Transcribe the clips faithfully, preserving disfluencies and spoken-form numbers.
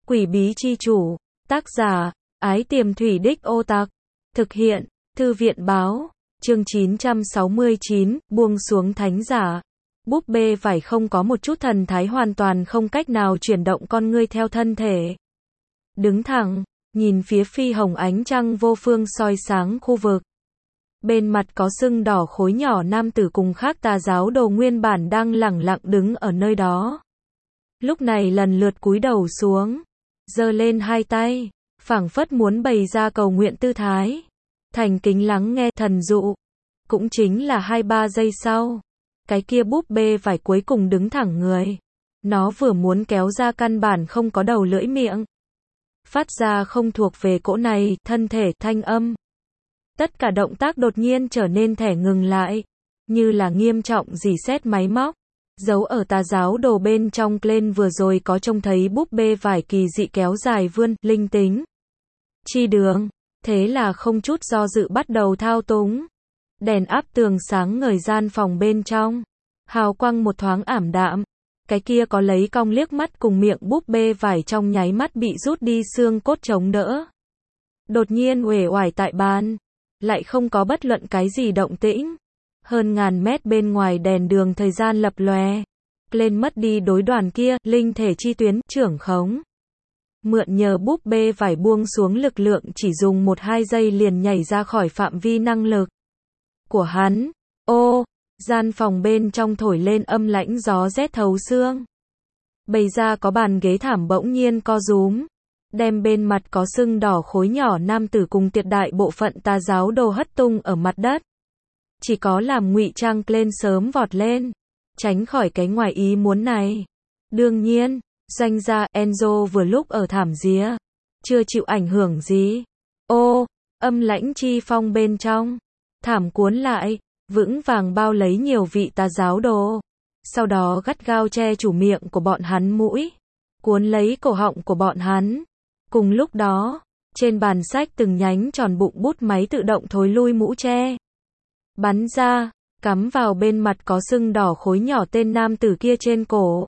Quỷ bí chi chủ, tác giả, Ái Tiềm Thủy Đích Ô Tạc, thực hiện, Thư viện báo, chương chín trăm sáu mươi chín, buông xuống thánh giả. Búp bê vải không có một chút thần thái, hoàn toàn không cách nào chuyển động con ngươi theo thân thể. Đứng thẳng, nhìn phía phi hồng ánh trăng vô phương soi sáng khu vực. Bên mặt có sưng đỏ khối nhỏ nam tử cùng khác tà giáo đồ nguyên bản đang lẳng lặng đứng ở nơi đó. Lúc này lần lượt cúi đầu xuống, giơ lên hai tay, phảng phất muốn bày ra cầu nguyện tư thái. Thành kính lắng nghe thần dụ. Cũng chính là hai ba giây sau, cái kia búp bê vải cuối cùng đứng thẳng người. Nó vừa muốn kéo ra căn bản không có đầu lưỡi miệng. Phát ra không thuộc về cỗ này, thân thể, thanh âm. Tất cả động tác đột nhiên trở nên thẻ ngừng lại, như là nghiêm trọng rỉ sét máy móc. Giấu ở tà giáo đồ bên trong Glenn vừa rồi có trông thấy búp bê vải kỳ dị kéo dài vươn, linh tính. Chi đường, thế là không chút do dự bắt đầu thao túng. Đèn áp tường sáng ngời gian phòng bên trong. Hào quang một thoáng ảm đạm. Cái kia có lấy cong liếc mắt cùng miệng búp bê vải trong nháy mắt bị rút đi xương cốt chống đỡ. Đột nhiên uể oải tại bàn. Lại không có bất luận cái gì động tĩnh. Hơn ngàn mét bên ngoài đèn đường thời gian lập lòe. Lên mất đi đối đoàn kia, linh thể chi tuyến, trưởng khống. Mượn nhờ búp bê vải buông xuống lực lượng chỉ dùng một hai giây liền nhảy ra khỏi phạm vi năng lực của hắn. Ô, gian phòng bên trong thổi lên âm lãnh gió rét thấu xương. Bày ra có bàn ghế thảm bỗng nhiên co rúm. Đem bên mặt có sưng đỏ khối nhỏ nam tử cùng tuyệt đại bộ phận tà giáo đồ hất tung ở mặt đất. Chỉ có làm ngụy trang lên sớm vọt lên, tránh khỏi cái ngoài ý muốn này. Đương nhiên, doanh gia Enzo vừa lúc ở thảm ría, chưa chịu ảnh hưởng gì. Ô, âm lãnh chi phong bên trong, thảm cuốn lại, vững vàng bao lấy nhiều vị tà giáo đồ. Sau đó gắt gao che chủ miệng của bọn hắn mũi, cuốn lấy cổ họng của bọn hắn. Cùng lúc đó, trên bàn sách từng nhánh tròn bụng bút máy tự động thối lui mũ che. Bắn ra, cắm vào bên mặt có sưng đỏ khối nhỏ tên nam tử kia trên cổ.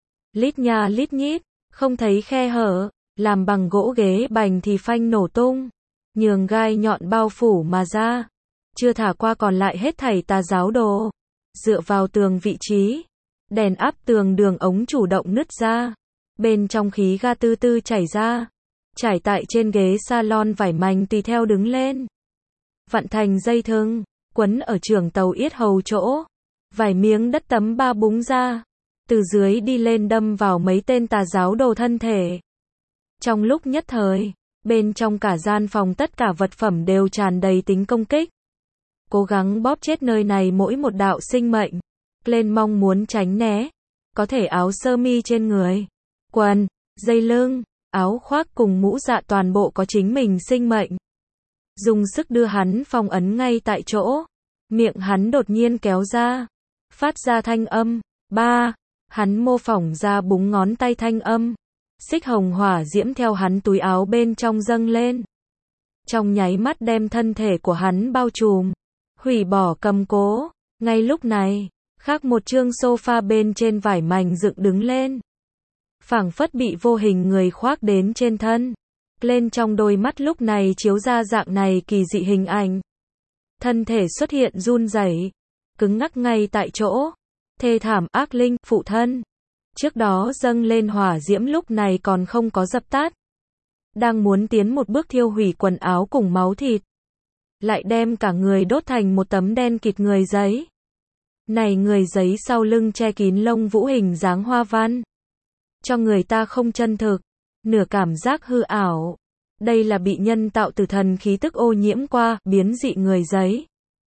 Lít nha lít nhít, không thấy khe hở, làm bằng gỗ ghế bành thì phanh nổ tung. Nhường gai nhọn bao phủ mà ra. Chưa thả qua còn lại hết thảy tà giáo đồ. Dựa vào tường vị trí. Đèn áp tường đường ống chủ động nứt ra. Bên trong khí ga tư tư chảy ra. Trải tại trên ghế salon vải mảnh tùy theo đứng lên. Vặn thành dây thừng. Quấn ở trường tàu yết hầu chỗ. Vài miếng đất tấm ba búng ra. Từ dưới đi lên đâm vào mấy tên tà giáo đồ thân thể. Trong lúc nhất thời, bên trong cả gian phòng tất cả vật phẩm đều tràn đầy tính công kích. Cố gắng bóp chết nơi này mỗi một đạo sinh mệnh. Lên mong muốn tránh né. Có thể áo sơ mi trên người, quần, dây lưng, áo khoác cùng mũ dạ toàn bộ có chính mình sinh mệnh. Dùng sức đưa hắn phong ấn ngay tại chỗ. Miệng hắn đột nhiên kéo ra. Phát ra thanh âm. Ba. Hắn mô phỏng ra búng ngón tay thanh âm. Xích hồng hỏa diễm theo hắn túi áo bên trong dâng lên. Trong nháy mắt đem thân thể của hắn bao trùm. Hủy bỏ cầm cố. Ngay lúc này, khác một chương sofa bên trên vải mảnh dựng đứng lên. Phảng phất bị vô hình người khoác đến trên thân. Lên trong đôi mắt lúc này chiếu ra dạng này kỳ dị hình ảnh. Thân thể xuất hiện run rẩy, cứng ngắc ngay tại chỗ. Thê thảm ác linh, phụ thân. Trước đó dâng lên hỏa diễm lúc này còn không có dập tắt. Đang muốn tiến một bước thiêu hủy quần áo cùng máu thịt. Lại đem cả người đốt thành một tấm đen kịt người giấy. Này người giấy sau lưng che kín lông vũ hình dáng hoa văn. Cho người ta không chân thực. Nửa cảm giác hư ảo. Đây là bị nhân tạo từ thần khí tức ô nhiễm qua, biến dị người giấy.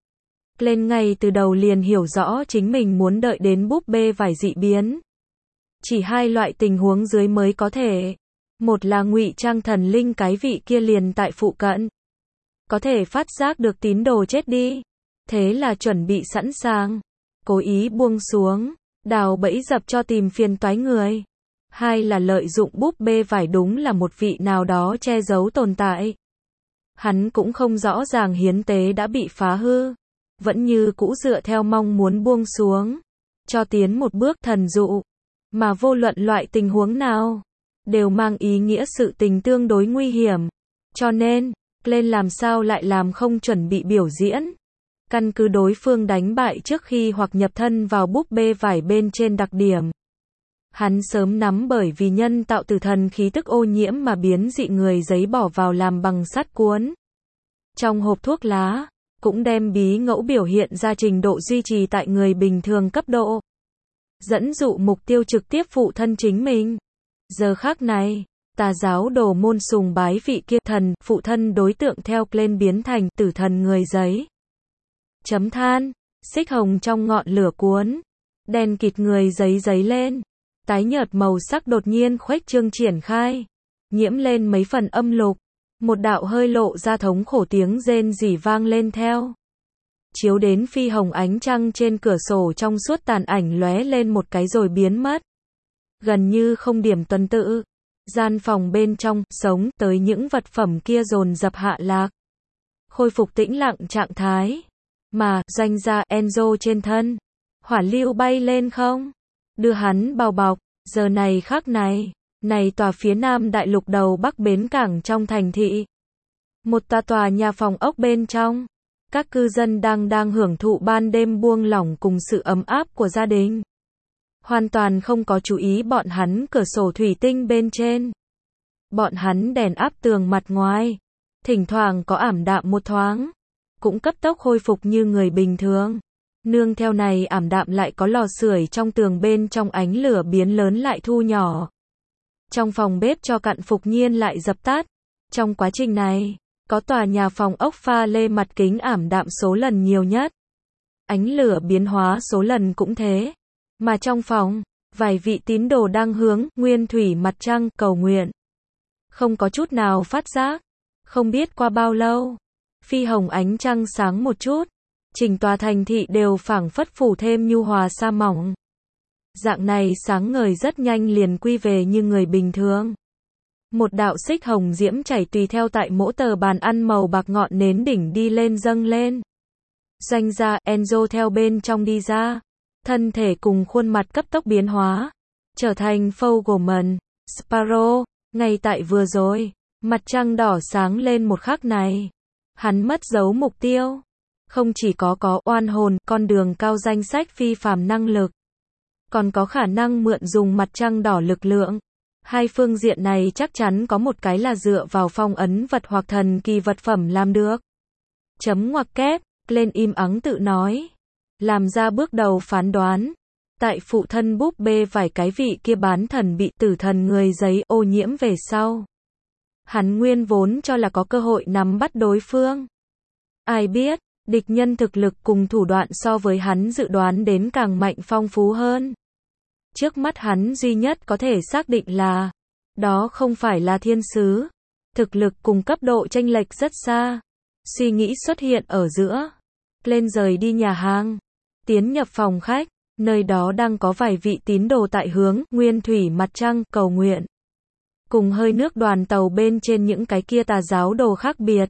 Lên ngay từ đầu liền hiểu rõ chính mình muốn đợi đến búp bê vải dị biến. Chỉ hai loại tình huống dưới mới có thể. Một là ngụy trang thần linh cái vị kia liền tại phụ cận. Có thể phát giác được tín đồ chết đi. Thế là chuẩn bị sẵn sàng. Cố ý buông xuống. Đào bẫy dập cho tìm phiền toái người. Hai là lợi dụng búp bê vải đúng là một vị nào đó che giấu tồn tại. Hắn cũng không rõ ràng hiến tế đã bị phá hư. Vẫn như cũ dựa theo mong muốn buông xuống. Cho tiến một bước thần dụ. Mà vô luận loại tình huống nào. đều mang ý nghĩa sự tình tương đối nguy hiểm. Cho nên, Glenn làm sao lại làm không chuẩn bị biểu diễn. Căn cứ đối phương đánh bại trước khi hoặc nhập thân vào búp bê vải bên trên đặc điểm. Hắn sớm nắm bởi vì nhân tạo tử thần khí tức ô nhiễm mà biến dị người giấy bỏ vào làm bằng sắt cuốn. Trong hộp thuốc lá, cũng đem bí ngẫu biểu hiện ra trình độ duy trì tại người bình thường cấp độ. Dẫn dụ mục tiêu trực tiếp phụ thân chính mình. Giờ khắc này, tà giáo đồ môn sùng bái vị kia thần, phụ thân đối tượng theo Glenn biến thành tử thần người giấy. Chấm than, xích hồng trong ngọn lửa cuốn. Đèn kịt người giấy giấy lên. Tái nhợt màu sắc đột nhiên khuếch trương triển khai. Nhiễm lên mấy phần âm lục. Một đạo hơi lộ ra thống khổ tiếng rên rỉ vang lên theo. Chiếu đến phi hồng ánh trăng trên cửa sổ trong suốt tàn ảnh lóe lên một cái rồi biến mất. Gần như không điểm tuần tự. Gian phòng bên trong, sống tới những vật phẩm kia dồn dập hạ lạc. Khôi phục tĩnh lặng trạng thái. Mà, doanh gia Enzo trên thân. Hỏa lưu bay lên không? Đưa hắn bao bọc. Giờ này khắc này. Này tòa phía nam đại lục đầu bắc bến cảng trong thành thị. Một tòa tòa nhà phòng ốc bên trong. Các cư dân đang đang hưởng thụ ban đêm buông lỏng cùng sự ấm áp của gia đình. Hoàn toàn không có chú ý bọn hắn cửa sổ thủy tinh bên trên. Bọn hắn đèn áp tường mặt ngoài. Thỉnh thoảng có ảm đạm một thoáng. Cũng cấp tốc khôi phục như người bình thường. Nương theo này ảm đạm lại có lò sưởi trong tường bên trong ánh lửa biến lớn lại thu nhỏ. Trong phòng bếp cho cặn phục nhiên lại dập tắt. Trong quá trình này, có tòa nhà phòng ốc pha lê mặt kính ảm đạm số lần nhiều nhất. Ánh lửa biến hóa số lần cũng thế. Mà trong phòng, vài vị tín đồ đang hướng nguyên thủy mặt trăng cầu nguyện. Không có chút nào phát giác. Không biết qua bao lâu, phi hồng ánh trăng sáng một chút. Chỉnh tòa thành thị đều phảng phất phủ thêm nhu hòa sa mỏng. Dạng này sáng ngời rất nhanh liền quy về như người bình thường. Một đạo xích hồng diễm chảy tùy theo tại mỗi tờ bàn ăn màu bạc ngọn nến đỉnh đi lên dâng lên. Doanh gia Enzo theo bên trong đi ra. Thân thể cùng khuôn mặt cấp tốc biến hóa. Trở thành Fogelman, Sparrow. Ngay tại vừa rồi, mặt trăng đỏ sáng lên một khắc này. Hắn mất dấu mục tiêu. Không chỉ có có oan hồn, con đường cao danh sách phi phàm năng lực. Còn có khả năng mượn dùng mặt trăng đỏ lực lượng. Hai phương diện này chắc chắn có một cái là dựa vào phong ấn vật hoặc thần kỳ vật phẩm làm được. Chấm ngoặc kép, lên im ắng tự nói. Làm ra bước đầu phán đoán. Tại phụ thân búp bê vài cái vị kia bán thần bị tử thần người giấy ô nhiễm về sau. Hắn nguyên vốn cho là có cơ hội nắm bắt đối phương. Ai biết, địch nhân thực lực cùng thủ đoạn so với hắn dự đoán đến càng mạnh phong phú hơn. Trước mắt hắn duy nhất có thể xác định là, đó không phải là thiên sứ. Thực lực cùng cấp độ chênh lệch rất xa. Suy nghĩ xuất hiện ở giữa. Lên rời đi nhà hàng. Tiến nhập phòng khách. Nơi đó đang có vài vị tín đồ tại hướng nguyên thủy mặt trăng cầu nguyện. Cùng hơi nước đoàn tàu bên trên những cái kia tà giáo đồ khác biệt.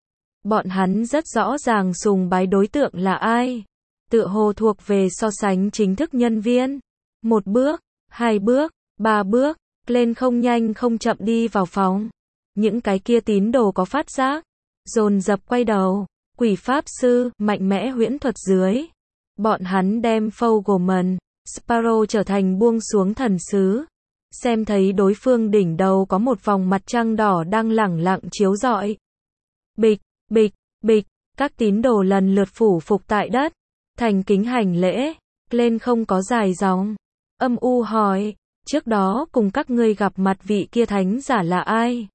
Bọn hắn rất rõ ràng sùng bái đối tượng là ai. Tựa hồ thuộc về so sánh chính thức nhân viên. Một bước, hai bước, ba bước, lên không nhanh không chậm đi vào phòng. Những cái kia tín đồ có phát giác. Dồn dập quay đầu. Quỷ pháp sư, mạnh mẽ huyễn thuật dưới. Bọn hắn đem Fogelman, Sparrow trở thành buông xuống thần sứ. Xem thấy đối phương đỉnh đầu có một vòng mặt trăng đỏ đang lẳng lặng chiếu rọi. Bịch, bịch, bịch, các tín đồ lần lượt phủ phục tại đất. Thành kính hành lễ. Lên không có dài dòng. Âm u hỏi, trước đó cùng các ngươi gặp mặt vị kia thánh giả là ai?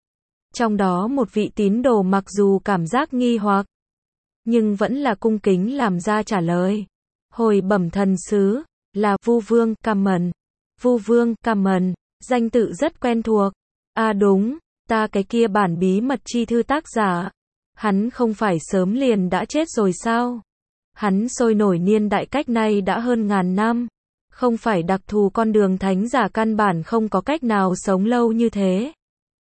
Trong đó một vị tín đồ mặc dù cảm giác nghi hoặc, nhưng vẫn là cung kính làm ra trả lời. Hồi bẩm thần sứ, là Vu Vương Cameron. Vu Vương Cameron, danh tự rất quen thuộc. À đúng, ta cái kia bản bí mật chi thư tác giả. Hắn không phải sớm liền đã chết rồi sao? Hắn sôi nổi niên đại cách nay đã hơn ngàn năm. Không phải đặc thù con đường thánh giả căn bản không có cách nào sống lâu như thế.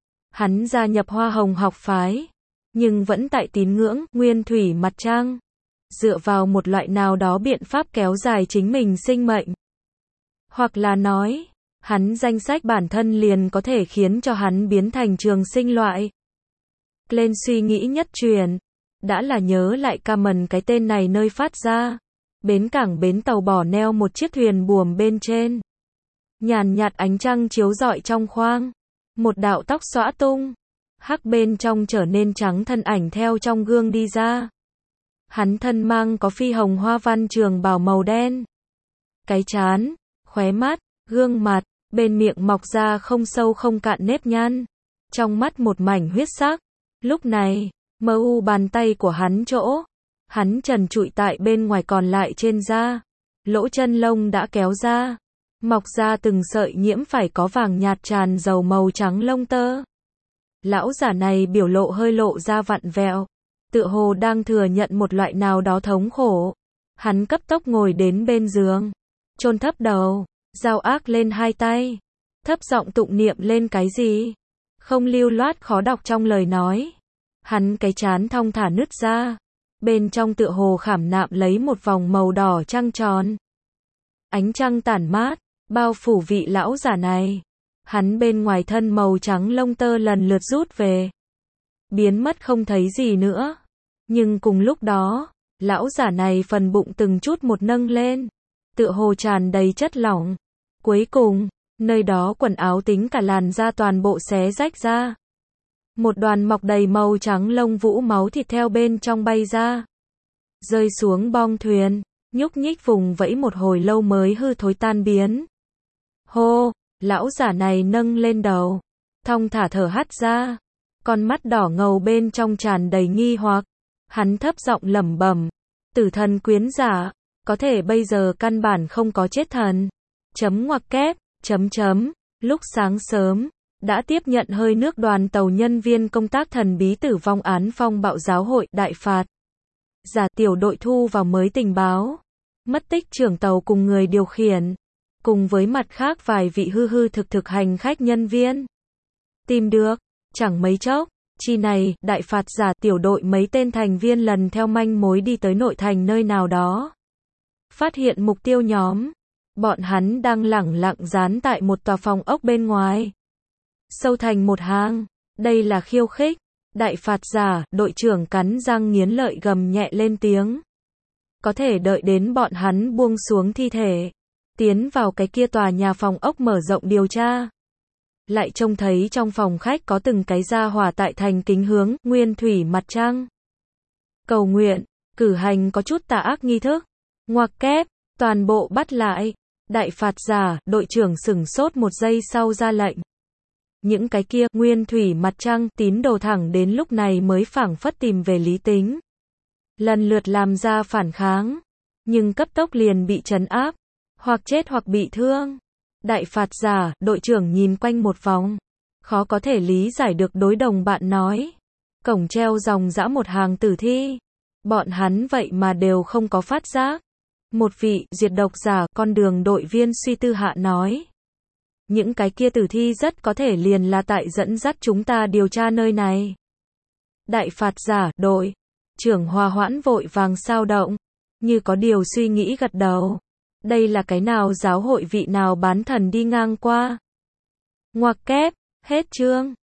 Hắn gia nhập Hoa Hồng học phái. Nhưng vẫn tại tín ngưỡng, nguyên thủy mặt trăng. Dựa vào một loại nào đó biện pháp kéo dài chính mình sinh mệnh. Hoặc là nói, Hắn danh sách bản thân liền có thể khiến cho hắn biến thành trường sinh loại. Lên suy nghĩ nhất truyền, đã là nhớ lại Cament cái tên này nơi phát ra. Bến cảng bến tàu bỏ neo một chiếc thuyền buồm bên trên. Nhàn nhạt ánh trăng chiếu rọi trong khoang. Một đạo tóc xõa tung, hắc bên trong trở nên trắng thân ảnh theo trong gương đi ra. Hắn thân mang có phi hồng hoa văn trường bào màu đen. Cái trán, khóe mắt, gương mặt, bên miệng mọc ra không sâu không cạn nếp nhăn. Trong mắt một mảnh huyết sắc. Lúc này, mờ u bàn tay của hắn chỗ. Hắn trần trụi tại bên ngoài còn lại trên da. Lỗ chân lông đã kéo ra. Mọc ra từng sợi nhiễm phải có vàng nhạt tràn dầu màu trắng lông tơ. Lão giả này biểu lộ hơi lộ ra vặn vẹo. Tựa hồ đang thừa nhận một loại nào đó thống khổ. Hắn cấp tốc ngồi đến bên giường. Chôn thấp đầu. Dao ác lên hai tay. Thấp giọng tụng niệm lên cái gì. Không lưu loát khó đọc trong lời nói. Hắn cái trán thong thả nứt ra. Bên trong tựa hồ khảm nạm lấy một vòng màu đỏ trăng tròn. Ánh trăng tản mát, bao phủ vị lão giả này. Hắn bên ngoài thân màu trắng lông tơ lần lượt rút về. Biến mất không thấy gì nữa. Nhưng cùng lúc đó, lão giả này phần bụng từng chút một nâng lên. Tựa hồ tràn đầy chất lỏng. Cuối cùng, nơi đó quần áo tính cả làn da toàn bộ xé rách ra. Một đoàn mọc đầy màu trắng lông vũ máu thịt theo bên trong bay ra. Rơi xuống bong thuyền, nhúc nhích vùng vẫy một hồi lâu mới hư thối tan biến. Hô, lão giả này nâng lên đầu. Thong thả thở hắt ra. Con mắt đỏ ngầu bên trong tràn đầy nghi hoặc. Hắn thấp giọng lẩm bẩm. Tử thần quyến giả, có thể bây giờ căn bản không có chết thần. Chấm ngoặc kép, chấm chấm, lúc sáng sớm. Đã tiếp nhận hơi nước đoàn tàu nhân viên công tác thần bí tử vong án phong bạo giáo hội đại phạt. Giả tiểu đội thu vào mới tình báo. Mất tích trưởng tàu cùng người điều khiển. Cùng với mặt khác vài vị hư hư thực thực hành khách nhân viên. Tìm được, chẳng mấy chốc, chi này, đại phạt giả tiểu đội mấy tên thành viên lần theo manh mối đi tới nội thành nơi nào đó. Phát hiện mục tiêu nhóm. Bọn hắn đang lẳng lặng dán tại một tòa phòng ốc bên ngoài. Sâu thành một hang. Đây là khiêu khích. Đại phạt giả, đội trưởng cắn răng nghiến lợi gầm nhẹ lên tiếng. Có thể đợi đến bọn hắn buông xuống thi thể. Tiến vào cái kia tòa nhà phòng ốc mở rộng điều tra. Lại trông thấy trong phòng khách có từng cái gia hỏa tại thành kính hướng, nguyên thủy mặt trăng. Cầu nguyện, cử hành có chút tà ác nghi thức. Ngoặc kép, toàn bộ bắt lại. Đại phạt giả, đội trưởng sửng sốt một giây sau ra lệnh. Những cái kia, nguyên thủy mặt trăng, tín đồ thẳng đến lúc này mới phảng phất tìm về lý tính. Lần lượt làm ra phản kháng. Nhưng cấp tốc liền bị trấn áp. Hoặc chết hoặc bị thương. Đại phạt giả, đội trưởng nhìn quanh một vòng. Khó có thể lý giải được đối đồng bạn nói. Cổng treo dòng dã một hàng tử thi. Bọn hắn vậy mà đều không có phát giác. Một vị, diệt độc giả, con đường đội viên suy tư hạ nói. Những cái kia tử thi rất có thể liền là tại dẫn dắt chúng ta điều tra nơi này. Đại phạt giả, đội trưởng hòa hoãn vội vàng sao động. Như có điều suy nghĩ gật đầu. Đây là cái nào giáo hội vị nào bán thần đi ngang qua. Ngoặc kép, hết chương.